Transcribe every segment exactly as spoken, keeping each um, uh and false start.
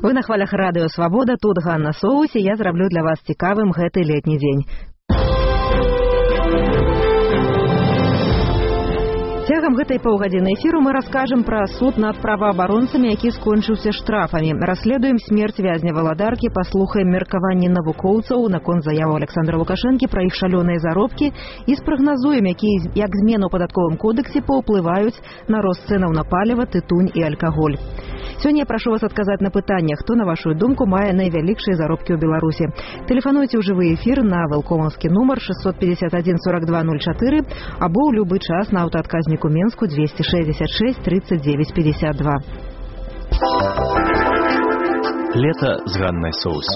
Вы на хвалях радыё Свабода, тут Ганна Соус, і я зраблю для вас цікавым гэты летні дзень. Цягам гэтай паўгадзіны эфіру мы раскажам пра суд над праваабаронцамі, які скончыўся штрафамі. Расследуем смерць вязня Валадаркі, паслухаем меркаванні навукоўцаў наконт заяву Александра Лукашэнкі пра іх шалёныя заробкі і спрагназуем, які, як змены ў падатковым кодексе паўплываюць на рост цэнаў на паліва, тытунь і алкаголь. Сёння я прашу вас адказаць на пытанне, хто, на вашу думку, мае найвялікшыя заробкі ў Беларусі. Тэлефануйце ў жывы эфір на вэлкомаўскі нумар шестьсот пятьдесят один сорок два ноль четыре або ў любы час на аўтаадказніку Менску двести шестьдесят шесть тридцать девять пятьдесят два. Лето с Ганной Соус.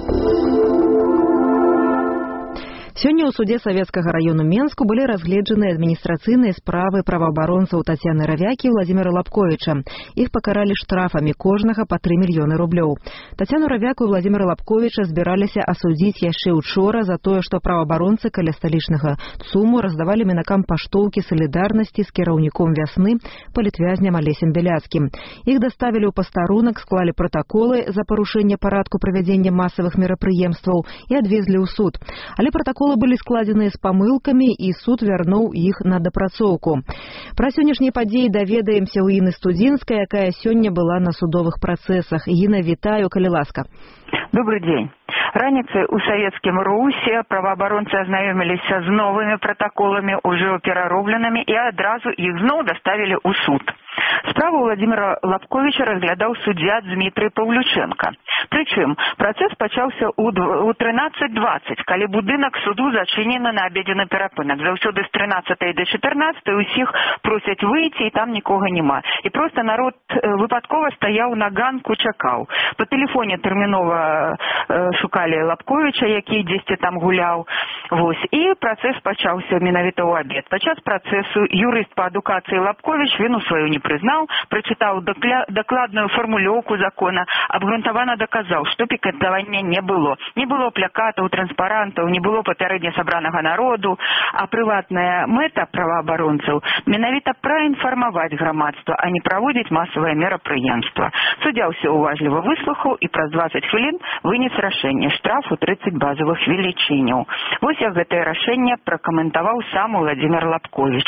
Сёння ў судзе Савецкага раёну Менску былі разгледжаны адміністрацыйныя справы праваабаронцаў Тацяны Равякі і Владзіміра Лапковіча. Іх пакаралі штрафамі кожнага па тры мільёны рублёў. Тацяну Равяку і Владзіміра Лапковіча збіраліся асудзіць яшчэ учора за тое, што праваабаронцы каля сталічнага ЦУМу раздавалі мінакам паштоўкі салідарнасці з кіраўніком вясны палітвязням Алесем Бяляцкім. Іх даставілі ў пастарунак, склалі пратаколы за парушэнне парадку правядзення масавых мерапрыемстваў і адвезлі ў суд. Але пратаколы былі складзеныя з памылкамі, і суд вярнуў іх на дапрацоўку. Пра сённяшнія падзеі даведаемся ў Іны Студзінскай, якая сёння была на судовых працэсах. Іна, вітаю, калі ласка. Добрый день. Раніцай у савецкім РУСе праваабаронцы азнаёміліся з новымі пратаколамі, ужо пераробленымі, і адразу іх зноў даставілі ў суд. Справу Владзіміра Лапковіча разглядаў суддзя Дмітрый Паўлючэнка. Прычым, працэс пачаўся ў трынаццаць дваццаць, калі будынак суду зачынены на абедзенны перапынак. Заўсёды з трынаццатай да чатырнаццатай усіх просяць выйти, і там нікога няма. І проста народ выпадкова стаяў на ганку, чакаў. Па тэлефоне тэрмінова э, шукалі Лапковіча, які дзесьці там гуляў. Вось. І працэс пачаўся менавіта ў абед. Падчас працэсу юрыст па адукацыі Лапковіч віну сваю не прызнаў, прачытаў дакладную фармулёўку закона, абгрунтавана даказаў, што пікетавання не было. Не было плакатаў, транспарантаў, не было папярэдне сабранага народу, а прыватная мэта праваабаронцаў менавіта праінфармаваць грамадства, а не праводзіць масавае мерапрыемства. Суддзя ўсё уважліва выслухаў і праз дваццаць хвілін вынес рашэнне штрафу тридцать базовых велічыняў. Вось як гэтае рашэнне пракаментаваў сам Владзімір Лапковіч.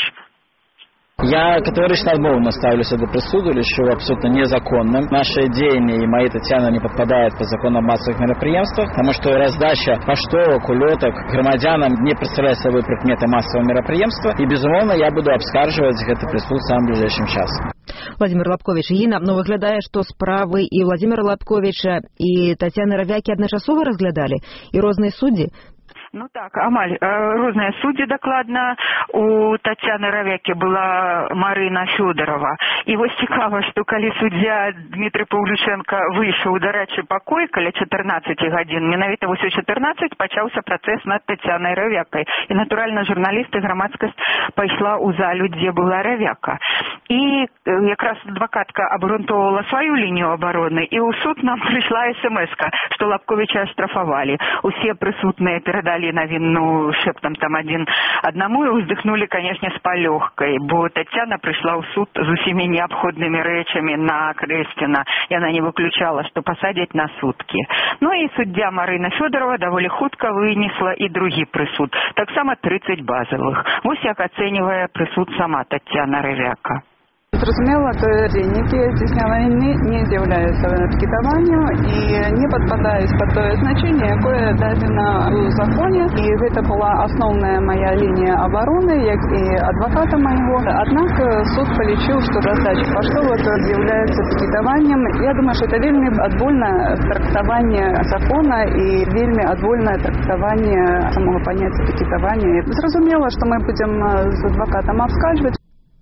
Я категорично отмовно ставлюсь до присуду, лишу абсолютно незаконным. Наши деяния и мои Татьяна не подпадают по закону о массовых мероприятиях, потому что раздача поштовок, улеток громадянам не представляет собой предметы массового мероприятия, и, безумовно, я буду обскарживать это присуд в самым ближайшим часом. Владзімір Лапковіч, Іна, но выглядае, што справы і Владзіміра Лапковіча, і Тацяны Равякі адначасова разглядалі, і розныя суддзі? Ну так, амаль розныя суддзі дакладна. У Тацяны Равякі была Марына Фёдорова. І вось цікава, што калі суддзя Дмітрый Паўлючэнка выйшаў у дарэчы пакой каля чатырнаццаці гадзін, менавіта вось у чатырнаццаць пачаўся працэс над Тацянай Равякай. І, натуральна, журналісты, грамадскасць пайшла ў залю, дзе была Равяка. І якраз адвакатка абгрунтоўвала сваю лінію абароны, і ў суд нам прыйшла эс-эм-эска, што Лапковіча аштрафавалі. Усе прысутныя перадалі навіну шэптам там адзін аднаму і ўздыхнулі, канешне, з палёгкай, бо Тацяна прыйшла ў суд з усімі неабходнымі рэчамі на Крэсціна. Яна не выключала, што пасадзяць на суткі. Ну і суддзя Марына Фёдорова даволі хутка вынесла і другі прысуд, таксама тридцать базовых. Вось як ацэньвае прысуд сама Тацяна Равяка. Зразумела, тое дзейнікі здзейснення вайны не з'яўляюцца пікетаваннем і не падпадаюць пад тое значэнне, якое дадзена ў законе. І гэта была асноўная мая лінія абароны, як і адваката майго. Аднак суд палічыў, што раздача паштовак з'яўляецца пікетаваннем. Я думаю, што это вельмі адвольнае трактаванне закона і вельмі адвольнае трактаванне самого паняцця пікетавання. Зразумела, што мы будзем з адвакатам абскарджваць.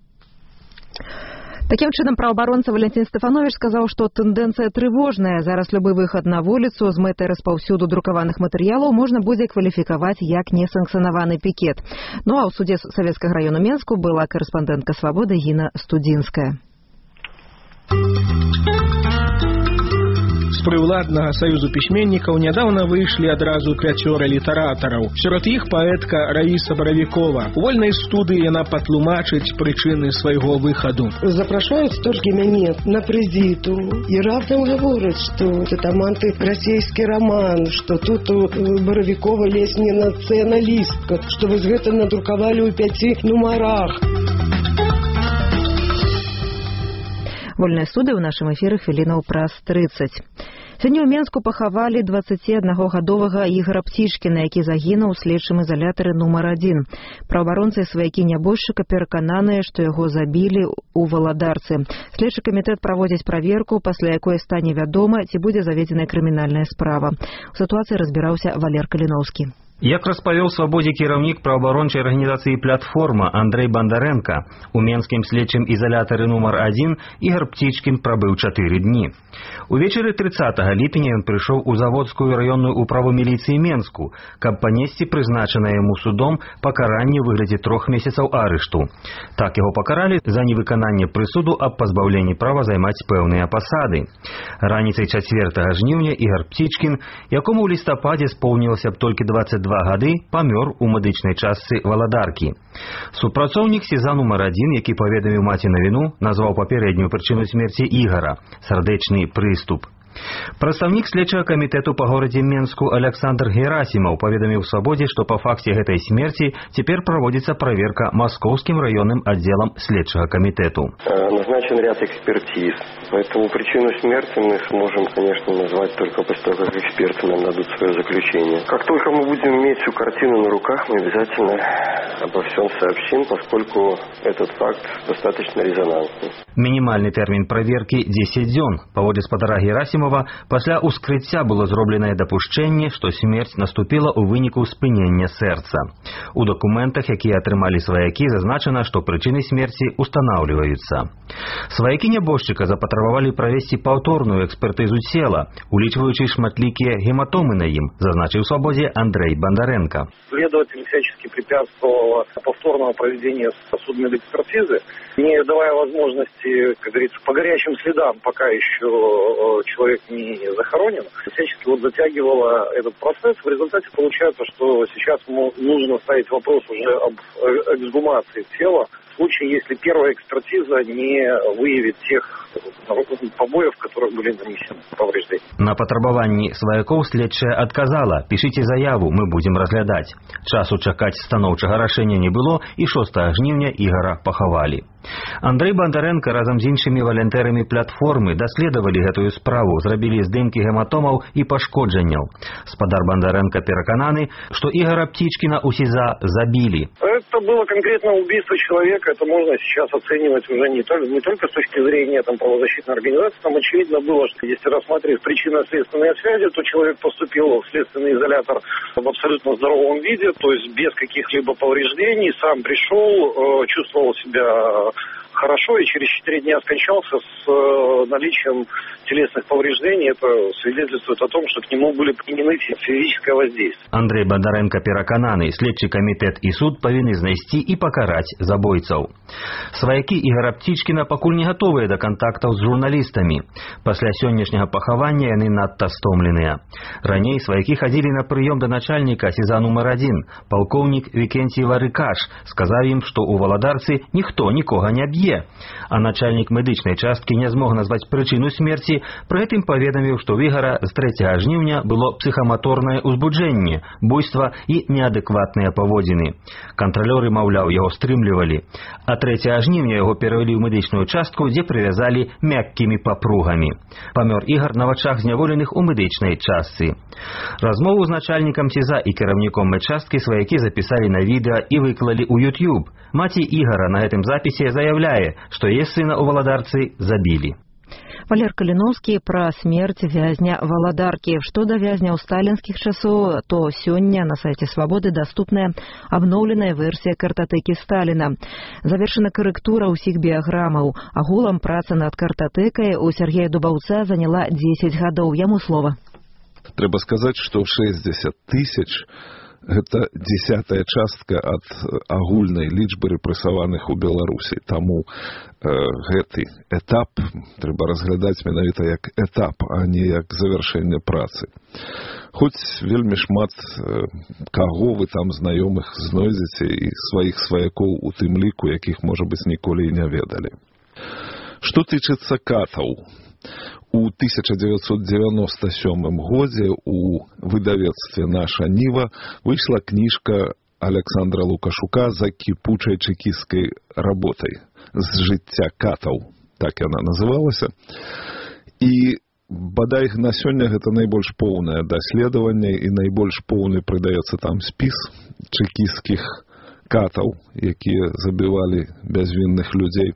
Такім чынам, праваабаронца Валентин Стефанович сказаў, што тэндэнцыя трывожная. Зараз любы выхад на вуліцу з мэтай распаўсюду друкаваных матэрыялаў можна будзе кваліфікаваць як несанкцыянаваны пікет. Ну а ў судзе Савецкага раёну Менску была корэспандэнтка Свабоды Іна Студзінская. З прыўладнага саюзу пісьменнікаў нядаўна выйшлі адразу пяцёра літаратараў. Сярод іх паэтка Раіса Баравікова. У вольнай студыі яна патлумачыць прычыны свайго выхаду. Запрашаюць толькі мяне на прэзіту і раптам гавораць, што это антырасійскі роман, што тут Баравікова лезь не нацыяналістка, што вось гэта надрукавалі ў пяці нумарах. Вольная студыя ў нашым эфіры хвілінаў праз трыццаць. Сёння ў Менску пахавалі дваццаціаднагадовага Ігара Птічкіна, які загінуў у следчым ізалятары нумар адзін. Праваабаронцы і сваякі нябожчыка перакананыя, што яго забілі ў Валадарцы. Следчы камітэт праводзіць праверку, пасля якой стане вядома, ці будзе заведзеная крымінальная справа. У сітуацыі разбіраўся Валер Каліноўскі. Як распавёў свабодзе кіраўнік праваабарончай арганізацыі «Платформа» Андрэй Бандарэнка, у менскім следчым ізалятары нумар адзін Ігар Птічкін прабыў чатыры дні. Увечары трыццатага ліпеня ён прыйшоў у заводскую раённую управу міліцыі Менску, каб панесці прызначанае яму судом пакаранне ў выглядзе трох месяцаў арышту. Так яго пакаралі за невыкананне прысуду аб пазбаўленні права займаць пэўныя пасады. Раніцай чацвёртага жніўня Ігар Птічкін, якому ў лістападзе споўнілася б толькі дваццаць два гады, памёр у медычнай частцы Валадаркі. Супрацоўнік СІЗА нумар адзін, які паведаміў маці навіну, назваў папярэднюю прычыну смерці Ігара – сардэчны прыступ. Прадстаўнік следчага камітэту па горадзе Менску Александр Герасімаў паведаміў свабодзе, што па факце гэтай смерці цяпер праводзіцца праверка маскоўскім раённым аддзелам следчага камітэту. Назначен ряд экспертиз, поэтому причину смерти мы сможем, конечно, назвать только после того, как эксперты нам дадут свое заключение. Как только мы будем иметь всю картину на руках, мы обязательно обо всем сообщим, поскольку этот факт достаточно резонансный. Мінімальны тэрмін праверкі дзесяць дзён. Паводле спадара Герасімова, пасля ўскрыцця было зробленае дапушчэнне, што смерць наступіла ў выніку спынення сэрца. У дакументах, якія атрымалі сваякі, зазначана, што прычыны смерці устанаўліваюцца. Сваякі нябожчыка запатрабавалі правесці паўторную экспертызу цела, улічваючы шматлікія гематомы на ім, зазначыў свабодзе Андрэй Бандарэнка. Следователь всячески препятствовал повторного проведения судмедэкспертизы, не давая возможности, как говорится, по горячим следам, пока еще человек не захоронен, всячески вот затягивала этот процесс. В результате получается, что сейчас нужно ставить вопрос уже об эксгумации тела, в случае, если первая экспертиза не выявит тех побоев, которые были нанесены повреждения. На патрабаванні сваякоў следчая адказала: «Пішыце заяву, мы будзем разглядаць». Часу чакаць станоўчага рашэння не было, і шостага жніўня Ігара пахавалі. Андрэй Бандарэнка разам з іншымі валянтэрамі платформы даследавалі гэтую справу, зрабілі здымкі гематомаў і пашкоджанняў. Спадар Бандарэнка перакананы, што Ігара Птічкіна ў СІЗА забілі. Это было конкретно убийство человека, это можно сейчас оценивать уже не только, не только с точки зрения там, правозащитной организации. Там очевидно было, что если рассматривать причинно-следственные связи, то человек поступил в следственный изолятор в абсолютно здоровом виде, то есть без каких-либо повреждений, сам пришел, чувствовал себя хорошо и через четыре дня скончался с наличием телесных повреждений. Это свидетельствует о том, что к нему были применены физическое воздействие. Андрэй Бандарэнка перакананы, следчы камітэт і суд павінны знайсці і пакараць забойцаў. Сваякі Ігара Птічкіна пакуль не гатовыя да кантактаў з журналістамі. Пасля сённяшняга пахавання яны надта стомленыя. Раней сваякі хадзілі на прыём да начальніка СІЗА нумар адзін, палкоўнік Вікенцій Варыкаш, сказаў ім, што ў Валадарцы ніхто нікога не б'е. А начальнік медычнай часткі не змог назваць прычыну смерці, пры гэтым паведаміў, што ў Ігара з трэцяга жніўня было псіхаматорнае ўзбуджэнне, буйства і неадэкватныя паводзіны. Кантралёры, маўляў, яго стрымлівалі. А трэцяга жніўня яго перавялі ў медычную частку, дзе прывязалі мяккімі папругамі. Памёр Ігар на вачах зняволеных у медычнай частцы. Размову з начальнікам СІЗА і кіраўніком медчасткі сваякі запісалі на відэа і выклалі ў YouTube. Маці Ігара на гэтым запісе заявляе, што яе сына ў Валадарцы забілі. Валер Каліноўскі пра смерць вязня Валадаркі. Што да вязняў сталінскіх часоў, то сёння на сайце Свабоды даступная абноўленая версія картатэкі Сталіна. Завершана карэктура ўсіх біяграмаў. Агулам праца над картатэкай у Сергея Дубаўца заняла дзесяць гадоў. Яму слова. Трэба сказаць, што шэсцьдзесят тысяч гэта дзесятая частка ад агульнай лічбы рэпрэсаваных у Беларусі. Таму э, гэты этап трэба разглядаць менавіта як этап, а не як завяршэнне працы. Хоць вельмі шмат э, каго вы там знаёмых знойдзеце і сваіх сваякоў у тым ліку, якіх, можа быць, ніколі і не ведалі. Што тычыцца катаў, у тысяча дзевяцьсот дзевяноста сёмым годзе у выдавецтве «Наша Ніва» выйшла кніжка Александра Лукашука «За кіпучай чэкісцкай работай» з жыцця катаў, так яна называлася. І бадай на сёння гэта найбольш поўнае даследаванне і найбольш поўны прыдаецца там спіс чэкісцкіх катаў, якія забівалі бязвінных людзей.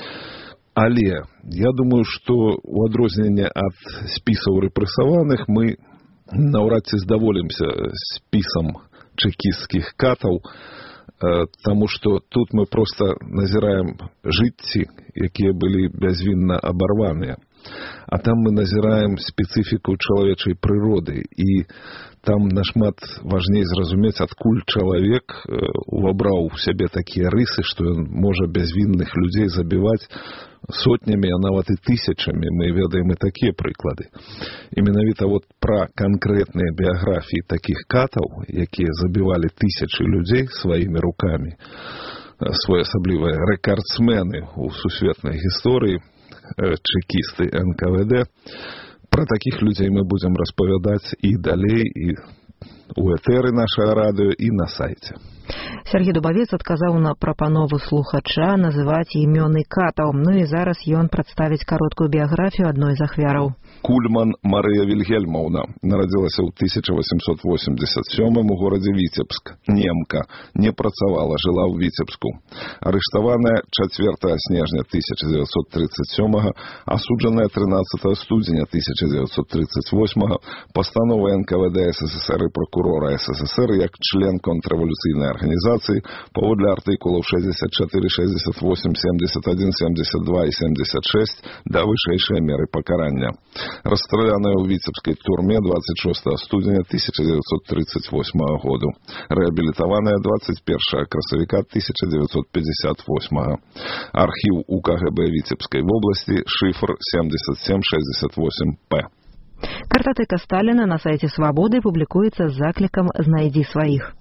Але я думаю, што ў адрозненне ад спісаў рэпрэсаваных мы наўрад ці здаволімся спісам чэкісцкіх катаў, таму што тут мы проста назіраем жыцці, якія былі бязвінна абарваныя. А там мы назіраем спецыфіку чалавечай прыроды, і там нашмат важней зразумець, адкуль чалавек увабраў у сябе такія рысы, што ён можа бязвінных людзей забіваць сотнямі, а нават і тысячамі. Мы ведаем і такія прыклады. І менавіта вот пра канкрэтныя біяграфіі такіх катаў, якія забівалі тысячы людзей сваімі рукамі, своеасаблівыя рэкардсмены ў сусветнай гісторыі, чэкісты эн ка вэ дэ. Пра такіх людзей мы будзем распавядаць і далей, і у этэры нашага радыё, і на сайце. Сергей Дубавец адказаў на прапанову слухача называць імёны катаў. Ну і зараз ён прадставіць кароткую біяграфію адной з ахвяраў. Кульман Марыя Вільгельмаўна нарадзілася ў тысяча васемсот восемьдесят сёмым у горадзе Віцебск. Немка, не працавала, жыла ў Віцебску. Арыштаваная чацвёртага снежня тысяча дзевяцьсот тридцать сёмага, асуджаная трынаццатага студзеня тысяча дзевяцьсот тридцать восьмага, пастановай эн ка вэ дэ эс эс эс эр і прокурора эс эс эс эр як член контррэвалюцыйнай арганізацыі паводле артыкулаў шэсцьдзесят чатыры, шэсцьдесят восемь, семьдесят один, семьдесят два і семьдесят шесть да вышэйшай меры пакарання. Расстраляная ў віцебскай турме двадцать шостага студзеня тысяча дзевяцьсот тридцать восьмага году. Рэабілітаваная двадцать першага красавіка тысяча дзевяцьсот пятьдесят восьмага. Архіў у ка гэ бэ Віцебскай вобласці, шифр семьдесят семь шестьдесят восемь пэ. Картатэка Сталіна на сайце «Свабоды» публікуецца з заклікам «Знайдзі сваіх».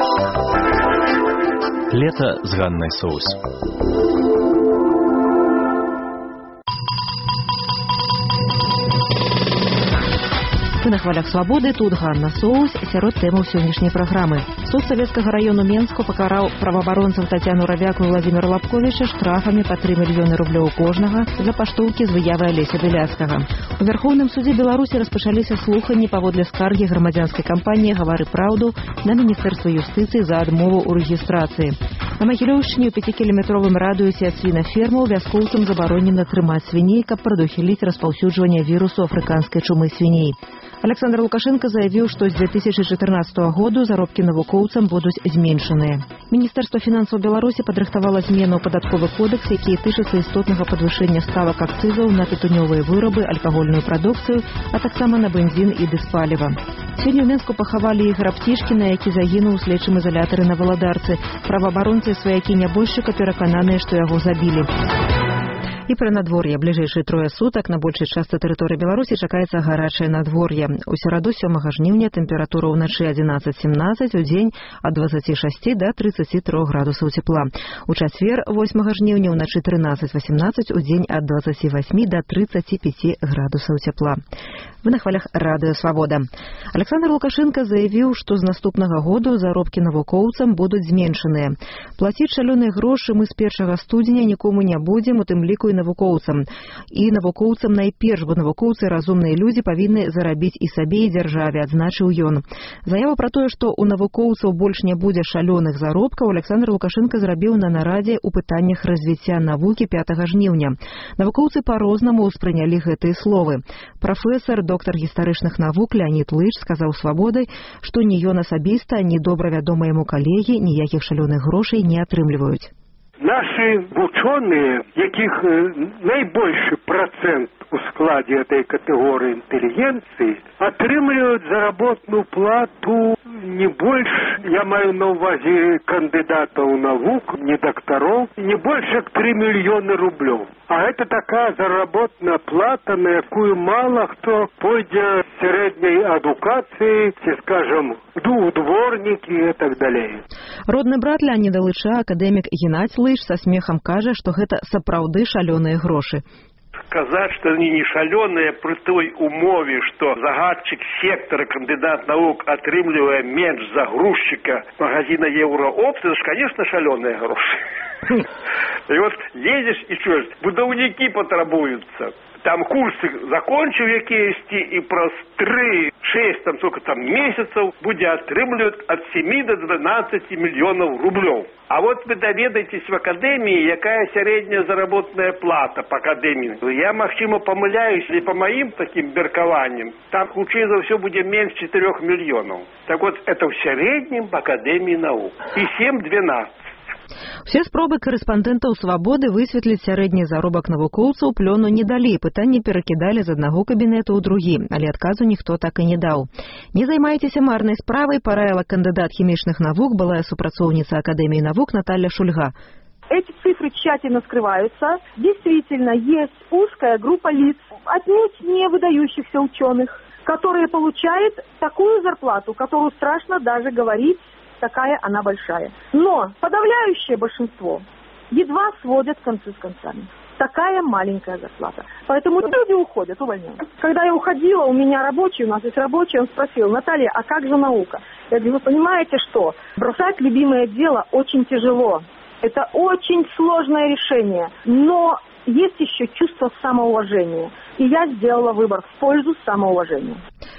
Лето з Ганнай Соус. Вы на хвалях «Свабоды», тут Ганна Соус, сярод тэмаў сённяшняй праграмы. Суд Савецкага раёну Менску пакараў праваабаронцаў Тацяну Равяку і Владзіміра Лапковіча штрафамі па тры мільёны рублёў кожнага за паштоўкі з выявай Алеся Беляцкага. У Вярхоўным судзе Беларусі распачаліся слуханні паводле скаргі грамадзянскай кампаніі «Гавары праўду» на Міністэрства юстыцыі за адмову ў рэгістрацыі. На Магілёўшчыне ў пяцікіламетровым радыусе ад свінафермаў вяскоўцам забаронена трымаць свіней, каб прадухіліць распаўсюджванне вірусу афрыканскай чумы свіней. Александр Лукашенко заявіў, што з две тысячи чатырнаццатага году заробкі навукоўцам будуць зменшаныя. Міністэрства фінансаў Беларусі падрыхтавала змену ў падатковы кодэкс, які тычыцца істотнага падвышэння ставак акцызаў на тытунёвыя вырабы, алкагольную прадукцыю, а таксама на бензін і дызпаліва. Сёння ў Менску пахавалі Ігора Птішкіна, які загінуў у следчым ізалятары на Валадарцы. Праваабаронцы і сваякі нябожчыка перакананыя, што яго забілі. І пры надвор'е бліжэйшыя трое сутак на большай частцы тэрыторыі Беларусі чакаецца гарачае надвор'е. У сераду сёмага жніўня тэмпература ўначы адзінаццаць-семнаццаць, удзень ад двадцаці шасці да трыццаці трох градусаў цепла. У чацвер восьмага жніўня ўначы трынаццаць-васемнаццаць, удзень ад двадцаці васьмі да трыццаці пяці градусаў цепла. Вы на хвалях радыё «Свабода». Александр Лукашенко заявіў, што з наступнага году заробкі навукоўцам будуць зменшаныя. Плаціць шалёныя грошы мы з першага студзеня нікому не будзем, у тым ліку і навукоўцам. І навукоўцам найперш, бо навукоўцы разумныя людзі павінны зарабіць і сабе, і дзяржаве, адзначыў ён. Заяву пра тое, што ў навукоўцаў больш не будзе шалёных заробкаў, Александр Лукашенко зрабіў на нарадзе ў пытаннях развіцця навукі пятага жніўня. Навукоўцы па-рознаму ўспрынялі гэтыя словы. Прафесар, доктар гістарычных навук Леонид Лыж сказаў «Свабоды», што ні ён асабіста, ні добра вядомыя яму калегі ніякіх шалёных грошай не атрымліваюць. Наши вучоныя, якіх найбольшы процент у складе этой категории интеллигенции, отрымливают заработную плату не больше, я маю на увазе кандидатов наук, не докторов, не больше как три миллиона рублей. А это такая заработная плата, на якую мало кто пойдет с средней адукации, скажем, у дворники и так далее. Родны брат Леонида Лыча, академик Геннадзь Лыч, со смехом кажа, што гэта сапраўды шалёныя грошы. Сказать, что они не шалёные при той умове, что загадчик сектора, кандидат наук, отрымливая меньше загрузчика магазина Евроопт, это же, конечно, шалёные гроши. И вот едешь и чуешь, будовники потребуются. Там курсы закончив якісь, і праз три-шесть, там сколько там месяцев буде атрымліваць от семи до двенадцати миллионов рублей. А вот вы доведаетесь в академии, якая средняя заработная плата по академии. Я, магчыма, помыляюсь, или по моим таким меркаванням, там хутчэй за все будет меньше четырех миллионов. Так вот, это в среднем в академии наук. И семь-двенадцать. Усе спробы корэспандэнтаў «Свабоды» высветліць сярэдні заробак навукоўцаў плёну не далі, пытанні перакідалі з аднаго кабінета ў другі, але адказу ніхто так і не даў. Не займайцеся марнай справай, параіла кандыдат хімічных навук, былая супрацоўніца Академіі навук Наталья Шульга. Эти цифры тщательно скрываются. Действительно, есть узкая группа лиц, отнюдь не выдающихся ученых, которые получают такую зарплату, которую страшно даже говорить, такая она большая. Но подавляющее большинство едва сводят концы с концами. Такая маленькая зарплата. Поэтому люди уходят, увольняют. Когда я уходила, у меня рабочий, у нас есть рабочий, он спросил: Наталья, а как же наука? Я говорю, вы понимаете, что бросать любимое дело очень тяжело. Это очень сложное решение. Но есть еще чувство самоуважения. И я сделала выбор в пользу самоуважения.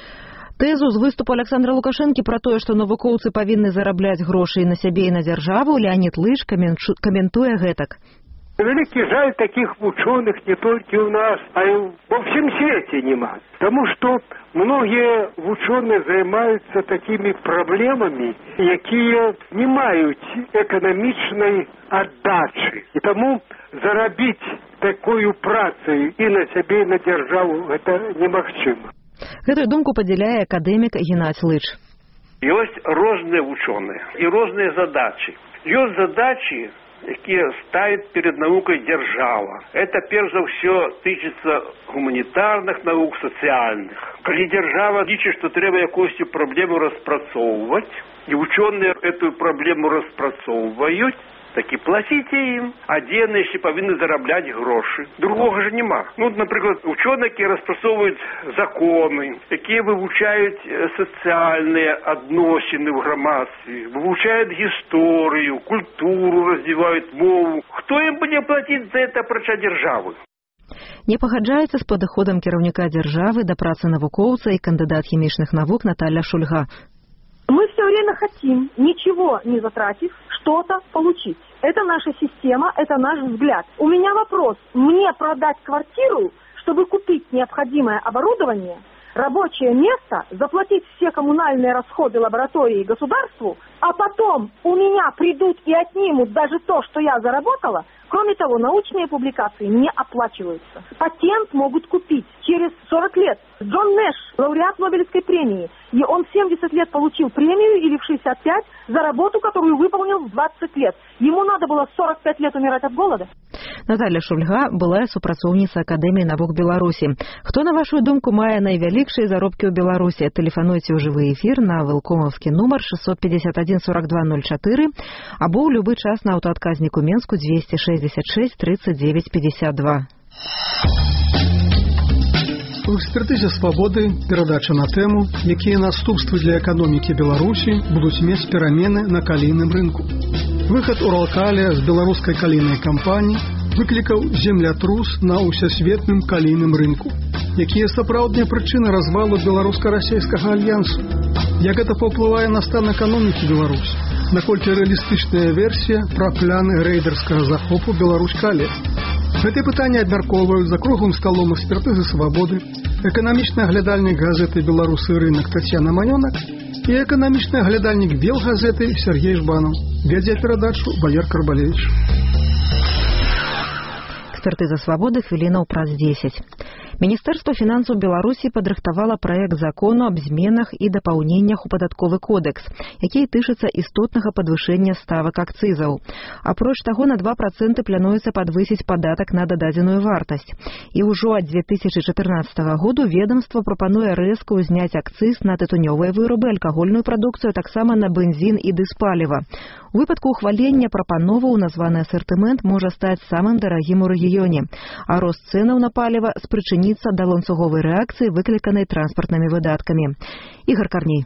Тэзу з выступу Александра Лукашэнкі пра тое, што навукоўцы павінны зарабляць грошы і на сябе, і на дзяржаву, Леонид Лыч каментуе гэтак. Великий жаль, таких ученых не только у нас, а и во всем свете нема. Потому что многие ученые занимаются такими проблемами, якія не мають экономичной отдачи. И тому заробить такую працу и на себе, и на державу это немагчыма. Гэтую думку падзяляе акадэмік Геннадзь Лыч. Ёсць розныя вучоныя і розныя задачи. Ёсць задачи, якія ставит перед наукой держава. Это, перш за все, тычыцца гуманитарных наук, социальных. Калі держава лічыць, што трэба якусь проблему распрацоўваць, и ученые эту проблему распрацоўваюць, так и платите им, а дены еще повинны зарабатывать гроши. Другого же нема. Ну, например, ученые, которые распрацовывают законы, которые вывучают социальные отношения в громадстве, вывучают историю, культуру, развивают мову. Кто им будет платить за это проча державы? Не пагаджаецца з падыходам кіраўніка дзяржавы да працы навукоўца і кандыдат хімічных навук Наталья Шульга. Мы все время хотим, ничего не затратив, что-то получить. Это наша система, это наш взгляд. У меня вопрос. Мне продать квартиру, чтобы купить необходимое оборудование, рабочее место, заплатить все коммунальные расходы лаборатории государству, а потом у меня придут и отнимут даже то, что я заработала? Кроме того, научные публикации не оплачиваются. Патент могут купить через сорок лет. Джон Нэш, лауреат Нобелевской премии, и он в семьдесят лет получил премию или в шестьдесят пять за работу, которую выполнил в двадцать лет. Ему надо было сорок пять лет умирать от голода. Наталья Шульга была супрацоўніца Акадэміі навук Беларусі. Хто, на вашу думку, мае найвялікшыя заробкі ў Беларусі? Тэлефануйце ў жывы эфір на вэлкомаўскі нумар шестьсот пятьдесят один сорок два ноль четыре або ў любы час на аўтаадказніку Менску двести шестьдесят шесть тридцать девять пятьдесят два. У экспертызе «Свабоды» перадача на тэму, якія наступствы для эканомікі Беларусі будуць мець перамены на калійным рынку. Выхад Уралкалія з беларускай калійнай кампаніі выклікаў землятрус на ўсесветным калійным рынку. Якія сапраўдныя прычыны развалу беларуска-расейскага альянсу? Як гэта паўплывае на стан эканомікі Беларусі? Наколькі рэалістычная версія пра пляны рэйдэрскага захопу Беларусь-Калія? Гэтыя пытанні абмяркоўваюць за круглым сталом экспертызы «Свабоды», эканамічны аглядальнік газеты «Беларусы і рынок» Тацьяна Манёнак і эканамічны аглядальнік «Белгазеты» Сергей Жбанов. Вядзе перадачу Валер Карбалевич. Экспертыза «Свабоды» хвілінаў праз дзесяць. Міністэрства фінансаў Беларусі падрыхтавала праект закону аб зменах і дапаўненнях у падатковы кодэкс, які тычыцца істотнага падвышэння ставак акцызаў. Апроч таго, на два працэнты плануецца падвысіць падатак на дададзеную вартасць. І ўжо ад дзве тысячы чатырнаццатага году ведомства прапануе рэзка ўзняць акцыз на тытунёвыя вырабы, алкагольную прадукцыю, таксама на бензін і дызпаліва. У выпадку ухвалення прапановаў названы асартымент можа стаць самым дарагім у рэгіёне, а рост цэнаў на паліва спрычыніцца да ланцуговай рэакцыі, выкліканай транспартнымі выдаткамі. Ігор Карней.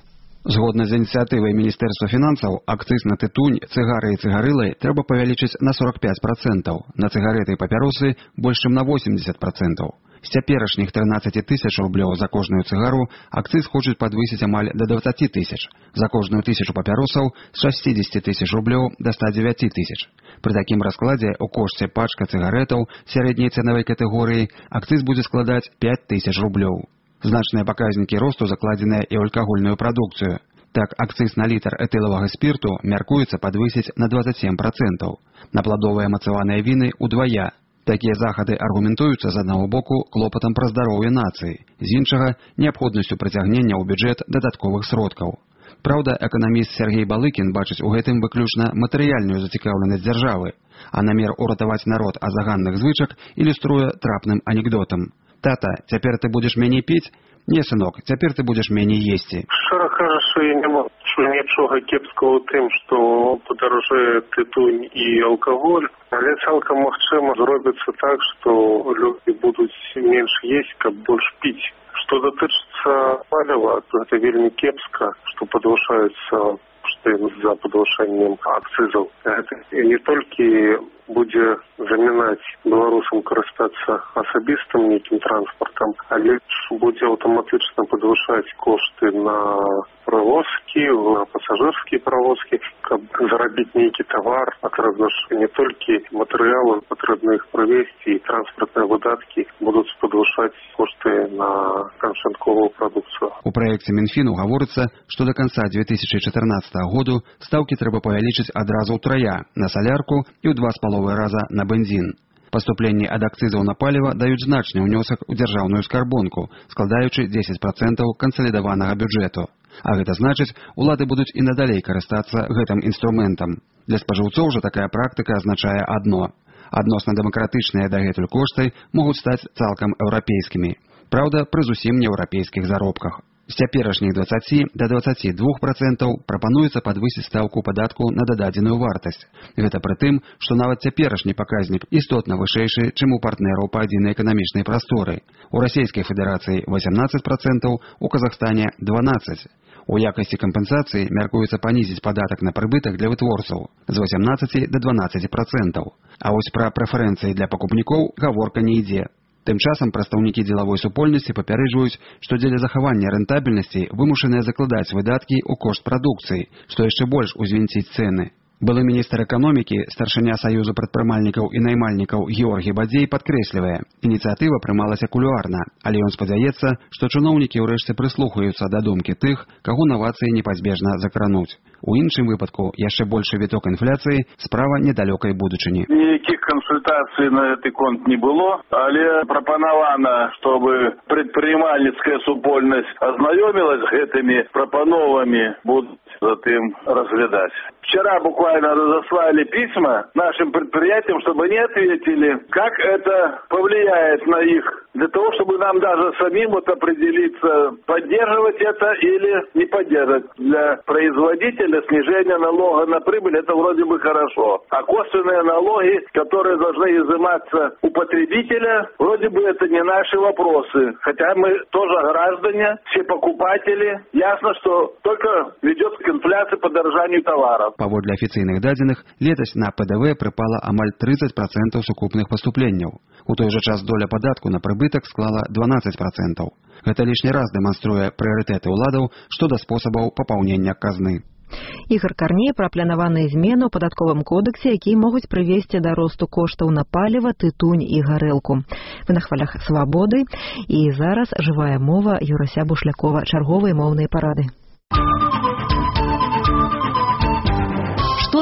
Згодна з ініцыятывай Міністэрства фінансаў, акцыз на тытунь, цыгары і цыгарылы трэба павялічыць на сорок пять працэнтаў, на цыгареты і папяросы больш чым на восемьдесят працэнтаў. З цяперашніх трынаццаць тысяч рублёў за кожную цыгару акцыз хочуць падвысіць амаль да двадцать тысяч, за кожную тысячу папяросаў з шестьдесят тысяч рублёў да ста девяти тысяч. Пры такім раскладзе у кошце пачка цыгарэтаў сярэдняй цэнавай катэгорыі акцыз будзе складаць пять тысяч рублёў. Значныя паказнікі росту закладзеныя і ў алкагольную прадукцыю. Так, акцыз на літр этылавага спірту мяркуецца падвысіць на двадцать семь працэнтаў, на пладовыя мацаваныя віны удвая. Такія захады аргументуюцца з аднаго боку клопатам пра здароўе нацыі, з іншага неабходнасцю прыцягнення ў бюджэт дадатковых сродкаў. Праўда, эканаміст Сергей Балыкін бачыць у гэтым выключна матэрыяльную зацікаўленасць дзяржавы, а намер уратаваць народ ад заганных звычак ілюструе трапным анекдотам. Тата, цяпер ты будзеш меней піць? Не, сынок, цяпер ты будзеш меней есці. Шчыра кажучы, я не бачу нічога кепскага ў тым, што падаражэе тытунь і алкаголь, але цалкам магчыма зробіцца так, што людзі будуць менш есць, каб больш піць. Што датычыцца паліва, то гэта вельмі кепска, што падвышаюцца за падвышэннем акцызаў. Гэта не толькі будзе замінаць беларусам карыстацца асабістым нейкім транспартам, але будзе аўтаматычна падвышаць кошты на правозкі, на пасажырскія правозкі, каб зарабіць нейкі тавар, патрэбна ж не толькі матэрыялы, патрэбна іх правесці, і транспартныя выдаткі будуць падвышаць кошты на канчатковую прадукцыю. У праекце Мінфіну гаворыцца, што да канца дзве тысячы чатырнаццатага году стаўкі трэба павялічыць адразу ўтрая на салярку і ў два з паловай раза на бензін. Паступленні ад акцызаў на паліва даюць значны ўнёсак у дзяржаўную скарбонку, складаючы дзесяць працэнтаў кансалідаванага бюджэту. А гэта значыць, улады будуць і надалей карыстацца гэтым інструментам. Для спажыўцоў жа такая практыка азначае адно. Адносна дэмакратычныя дагэтуль кошты могуць стаць цалкам еўрапейскімі. Праўда, пры зусім нееўрапейскіх заробках. З цяперашніх дваццаці да дваццаці двух працэнтаў прапануецца падвысіць стаўку падатку на дададзеную вартасць. Гэта пры тым, што нават цяперашні паказнік істотна вышэйшы, чым у партнераў па адзінай эканамічнай прасторы. У Расійскай Федэрацыі восемнадцать працэнтаў, у Казахстане дванаццаць. У якасці кампенсацыі мяркуецца панізіць падатак на прыбытак для вытворцаў з восемнадцаці да дванаццаці працэнтаў. А вось пра прэферэнцыі для пакупнікоў гаворка не ідзе. Тым часам прадстаўнікі дзелавой супольнасці папярэджваюць, што дзеля захавання рэнтабельнасці вымушаныя закладаць выдаткі ў кошт прадукцыі, што яшчэ больш узвінціць цэны. Былы міністр эканомікі, старшыня Саюзу прадпрымальнікаў і наймальнікаў Георгій Бадзей падкрэслівае, ініцыятыва прымалася кулуарна, але ён спадзяецца, што чыноўнікі ўрэшце прыслухаюцца да думкі тых, каго навацыі непазбежна закрануць. У іншым выпадку яшчэ большы віток інфляцыі справа недалёкай будучыні. Ніякіх кансультацый на гэты конт не было, але прапанавана, чтобы прадпрымальніцкая супольнасць азнаёмілась з гэтымі прапановамі, будуць затым разглядаць. Вчера буквально разослали письма нашим предприятиям, чтобы они ответили, как это повлияет на их, для того, чтобы нам даже самим вот определиться, поддерживать это или не поддерживать. Для производителя снижение налога на прибыль это вроде бы хорошо. А косвенные налоги, которые должны изыматься у потребителя, вроде бы это не наши вопросы. Хотя мы тоже граждане, все покупатели. Ясно, что только ведет к инфляции, подорожанию товаров. Паводле афіцыйных дадзеных, летась на ПДВ прыпала амаль тридцать працэнтаў сукупных паступленняў. У той жа час доля падатку на прыбытак склала дванаццаць працэнтаў. Гэта лішні раз дэманструе прыярытэты ўладаў што да спосабаў папаўнення казны. Ігор Карней пра планаваныя змены ў падатковым кодэксе, якія могуць прывесці да росту коштаў на паліва, тытунь і гарэлку. Вы на хвалях Свабоды, і зараз жывая мова Юрася Бушлякова, чарговыя моўныя парады. Што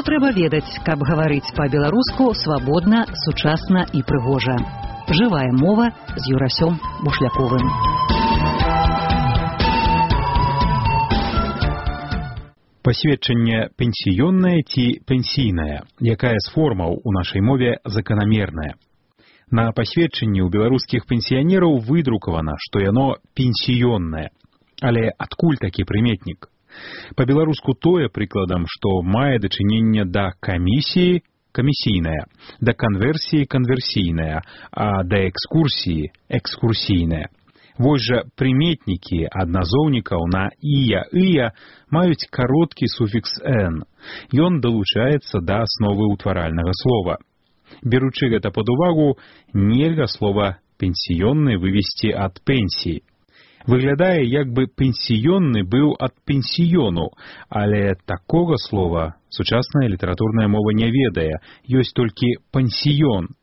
Што трэба ведаць, каб гаварыць па-беларуску свабодна, сучасна і прыгожа. Жывая мова з Юрасём Бушляковым. Пасведчанне пенсіённае ці пенсійнае, якая з формаў у нашай мове заканамерная. На пасведчанні ў беларускіх пенсіянераў выдрукавана, што яно пенсіённае. Але адкуль такі прыметнік? Па-беларуску тое прыкладам, што мае дачыненне да камісіі – камісійная, да канверсіі – канверсійная, а да экскурсіі – экскурсійная. Вось жа прыметнікі адназоўнікаў на ія-ыя маюць кароткі суфікс «н». Ён далучаецца да асновы ўтваральнага слова. Беручы гэта пад увагу, нельга слова «пенсіённы» вывесці ад пенсіі. Выглядае, як бы пенсіённы быў ад пенсіёну, але такога слова сучасная літаратурная мова не ведае, ёсць толькі пансіён.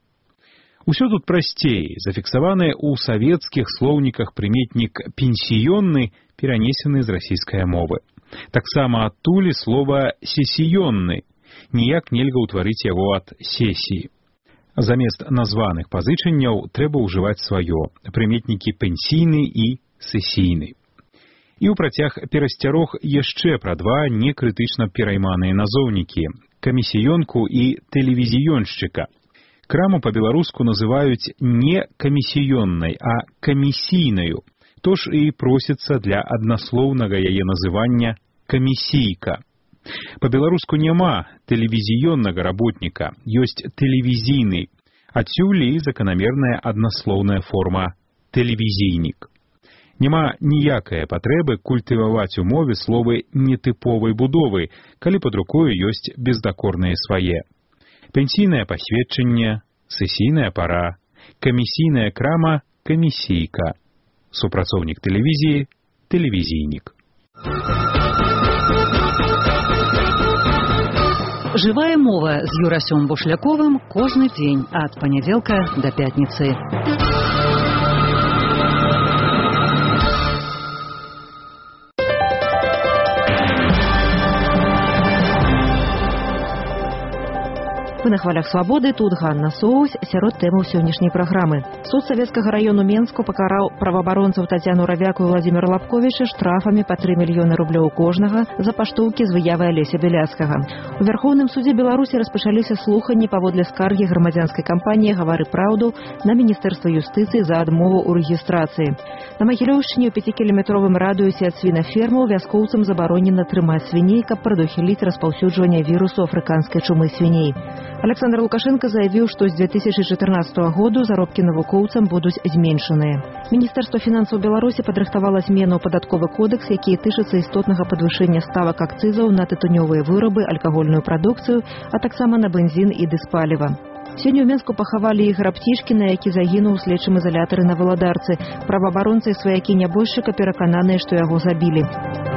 Усё тут прасцей, зафіксаваны ў савецкіх слоўніках прыметнік «пенсіённы» перанесены з расійскай мовы. Таксама адтуль слова «сесіённы», ніяк нельга ўтварыць яго ад сесіі. Замест названых пазычанняў трэба ўжываць сваё, прыметнікі «пенсійны» і «сесійны». І ў працяг перасцярог яшчэ пра два некрытычна перайманыя назоўнікі – камісіёнку і тэлевізіёншчыка. Краму па-беларуску называюць не камісіённай, а камісійнаю. То ж і просіцца для аднаслоўнага яе называння камісійка. Па-беларуску няма тэлевізіённага работніка, ёсць тэлевізійны. Адсюль і заканамерная аднаслоўная форма тэлевізійнік. Няма ніякае патрэбы культываваць у мове словы нетыповай будовы, калі пад рукою ёсць бездакорныя свае. Пенсійнае пасведчанне, сесійная пара, камісійная крама, камісійка, супрацоўнік тэлевізіі, тэлевізійнік. Жывая мова з Юрасём Бушляковым кожны дзень ад панядзелка да пятніцы. Вы на хвалях свабоды, тут Ганна Соусь, сярод тэмаў сённяшняй праграмы. Суд Савецкага раёну Менску пакараў праваабаронцаў Тацяну Равяку і Владзіміра Лапковіча штрафамі па тры мільёны рублёў кожнага за паштоўкі з выявы Алеся Бяляцкага. У Вярхоўным судзе Беларусі распачаліся слуханні паводле скаргі грамадзянскай кампаніі «Гавары праўду» на Міністэрства юстыцыі за адмову ў рэгістрацыі. На Магілёўшчыне ў пяцікіламетровым радыусе ад свінафермаў вяскоўцам забаронена трымаць свіней, каб прадухіліць распаўсюджванне вірусу афрыканскай чумы свіней. Александр Лукашенко заявіў, што з две тысячы чатырнаццатага году заробкі навукоўцам будуць зменшаныя. Міністэрства фінансаў Беларусі падрыхтавала змену ў падатковы кодэкс, які тычыцца істотнага падвышэння ставак акцызаў на тытунёвыя вырабы, алкагольную прадукцыю, а таксама на бензін і дызпаліва. Сёння ў Менску пахавалі Ігара Птішкіна, які загінуў у следчым ізалятары на Валадарцы. Праваабаронцы і сваякі нябожчыка перакананыя, што яго забілі.